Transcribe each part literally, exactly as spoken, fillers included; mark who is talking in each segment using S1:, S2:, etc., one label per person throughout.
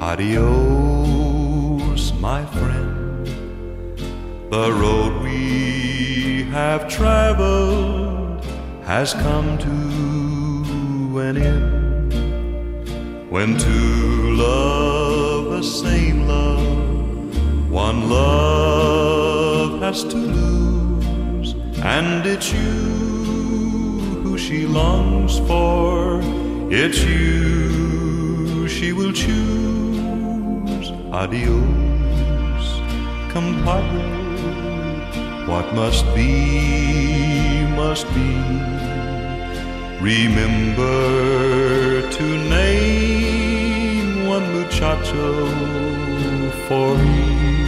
S1: Adios, my friend. The road we have traveled has come to an end. When two love the same love, one love has to lose, and it's you who she longs for, it's you she will choose. Adios, compadre, what must be, must be. Remember to name one muchacho for me.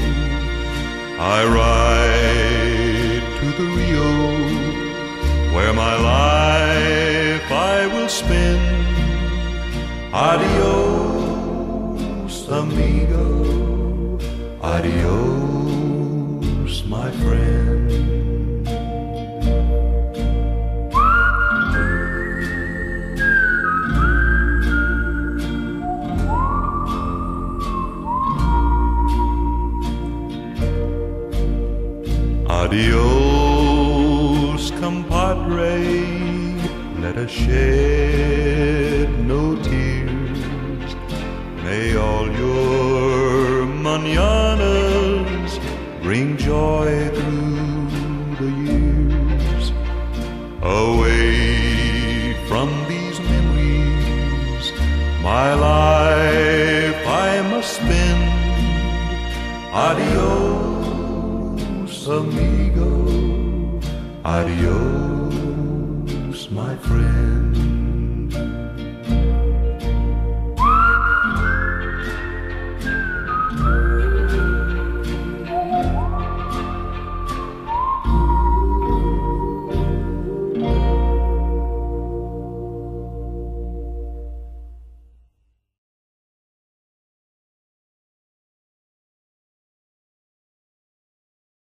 S1: I ride to the Rio, where my life I will spend. Adios, amigo, adios, my friend. Adios, compadre, let us shed no tears. May all your mañanas bring joy through the years. Away from these memories, my life I must spend. Adios, amigo, adios, my friend.